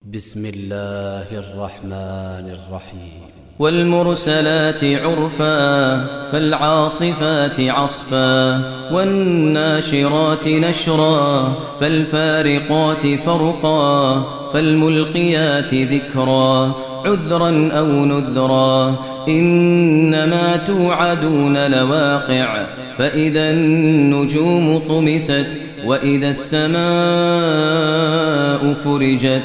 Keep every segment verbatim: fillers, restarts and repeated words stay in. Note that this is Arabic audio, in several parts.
بسم الله الرحمن الرحيم والمرسلات عرفا فالعاصفات عصفا والناشرات نشرا فالفارقات فرقا فالملقيات ذكرا عذرا أو نذرا إنما توعدون لواقع فإذا النجوم طمست وإذا السماء فرجت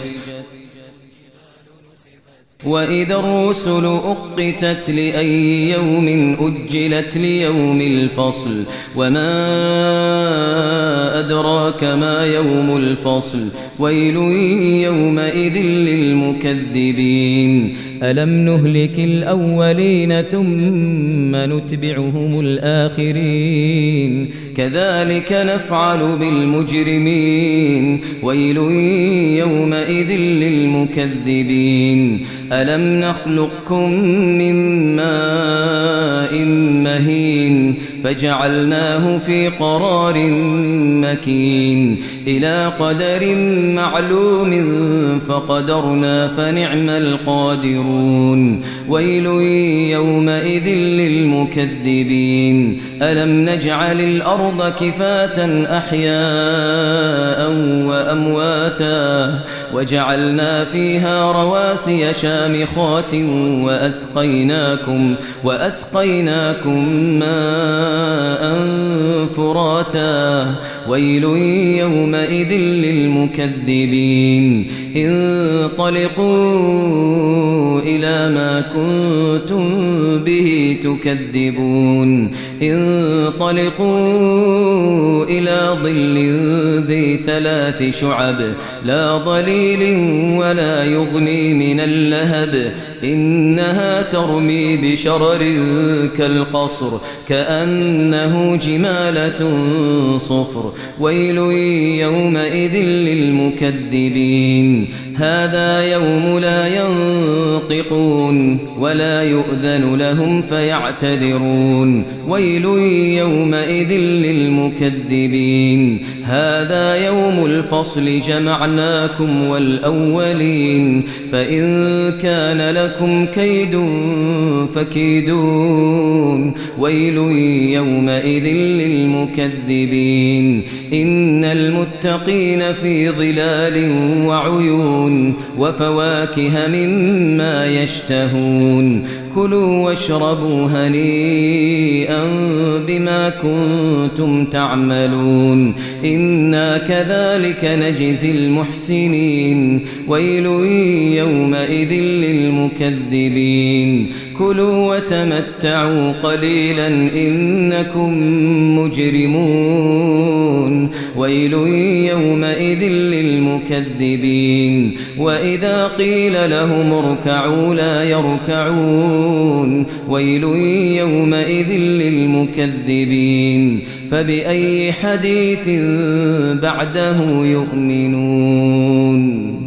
وإذا الرسل أقتت لأي يوم أجلت ليوم الفصل وما أدراك ما يوم الفصل ويل يومئذ للمكذبين ألم نهلك الأولين ثم نتبعهم الآخرين كذلك نفعل بالمجرمين ويل يومئذ للمكذبين ألم نخلقكم من ماء مهين فجعلناه في قرار مكين إلى قدر معلوم فقدرنا فنعم القادرون ويل يومئذ للمكذبين ألم نجعل الأرض كفاة أحياء وأمواتا وجعلنا فيها رواسي شامخات وأسقيناكم, وأسقيناكم ماء فراتا ويل يومئذ للمكذبين انطلقوا إلى ما كنتم به تكذبون انطلقوا إلى ظل ذي ثلاث شعب لا ظليل ولا يغني من اللهب إنها ترمي بشرر كالقصر كأنه جمالة صفر ويل يومئذ للمكذبين هذا يوم لا ينطقون ولا يؤذن لهم فيعتذرون ويل يومئذ للمكذبين هذا يوم الفصل جمعناكم والأولين فإن كان لكم كيد فكيدون ويل يومئذ للمكذبين إن المتقين في ظلال وعيون وفواكه مما يشتهون كلوا واشربوا هنيئا بما كنتم تعملون إنا كذلك نجزي المحسنين ويل يومئذ للمكذبين كلوا وتمتعوا قليلا إنكم مجرمون ويل يومئذ للمكذبين وإذا قيل لهم اركعوا لا يركعون ويل يومئذ للمكذبين فبأي حديث بعده يؤمنون.